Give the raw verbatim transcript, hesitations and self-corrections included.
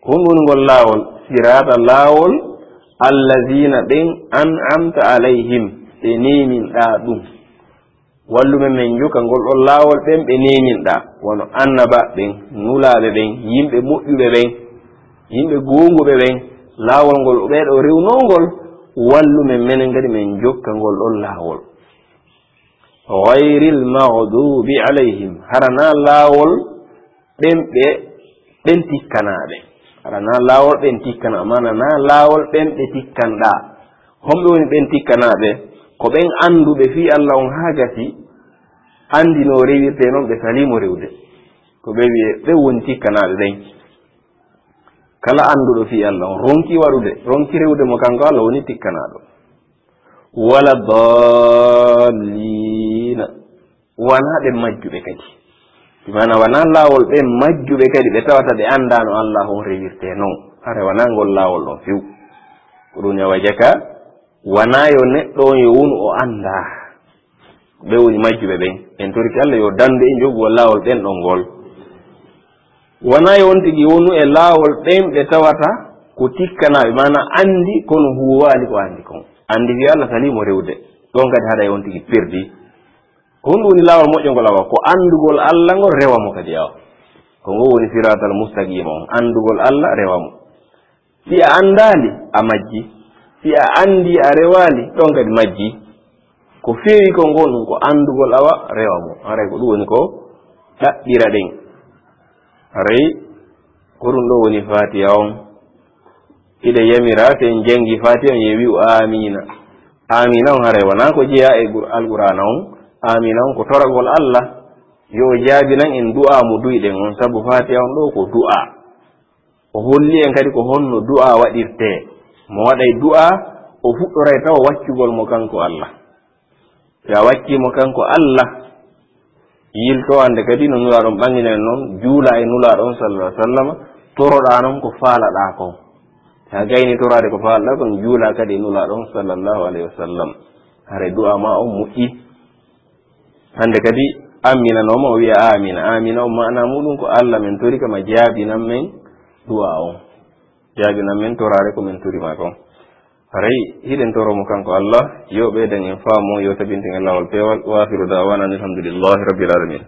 hungun ngol laawol sirata laawol allazina ɓen an'amta alayhim ɓe neminɗa ɗum wallumen men joka ngol ɗon laawol ɓen ɓe neminɗa wono annaba ɓen nulaɓe ɓen yimɓe moƴƴuɓe ɓen yimɓe gonguɓe ɓen laawol ngol ɓeɗo rewnongol wallumen menen kadi men jokka ngol ɗon laawol ghayril maghdubi alayhim harana laawol ɓen ɓe ɓen tikkanaɓe harana laawol ɓen tikkana mana na laawol ɓen ɓe tikkanɗa homɓe woni ɓen tikkanaɓe ko ɓen anduɓe fi Allah on ha gasi andi no rewirte noon ɓe salimo rewde ko ɓe wiye ɓe woni tikkanaɓe ɓen kala anduɗo fi Allah on ronki waɗude ronki rewde mo kanko Allah woni tikkanaɗo wala dallina wana ɓe majjuɓe kadi mana wana laawol ɓe majjuɓe kadi ɓe tawata ɓe andano Allah on rewirte noon hara wana ngol laawol ɗon fiw ko ɗum yawa jaka wana yo neɗɗo on yo wonu o anda ɓe woni majjuɓe ɓen en toriki Allah yo dande e jogugo laawol ɓen ɗon ngol wana yo on tigi wonu e laawol ɓen ɓe tawata ko tikkanaɓe mana andi kono huwali ko andi kon andi fi Allah salimo rewde ɗon kadi haɗa on tigi perdi ko hunde woni laawol moƴƴo ngol awa ko andugol Allah ngol rewa mo kadi awa ko ngo woni siratal mustaqima on andugol Allah rewa mo si a andali a majji si a andi a rewali ɗon kadi majji ko feewi ko ngon ɗum ko andugol awa rewa mo haray ko ɗum woni ko ɗaɓɓira ɗen haray ko ɗum ɗo woni fatiha on ide yamira sen jangi fatiha on ye wi'u amina amina on haray wona ko jeeya e alqur'ana on amina on ko toragol Allah yo jaabinan en du'a mo duyɗen on sabu fatiha on ɗo ko du'a o holli en kadi ko honno du'a waɗirte mo waɗay du'a o fuɗɗoray taw waccugol mo kanko Allah ya waccimo kanko Allah yilto ande kadi no nulaɗon ɓanginen noon juula e nulaɗon sallallahu alaihi wasallam toroɗa noon ko faalaɗa kon ha gayni torade ko faalaɗa kon juula kadi e nulaɗon sallallahu alaihi wasallam hare du'a ma on moƴƴi hande kadi amminanoma o wiya amina amina on mana muɗum ko Allah men tori kama jaabinan men du'a on jaabinan men torare ko men torima kon haray hiɗen toromo kanko Allah yo ɓeyden en faamo yo tabinten e lawol pewal wa akhiru da'wana alhamdulillahi rabbil alamin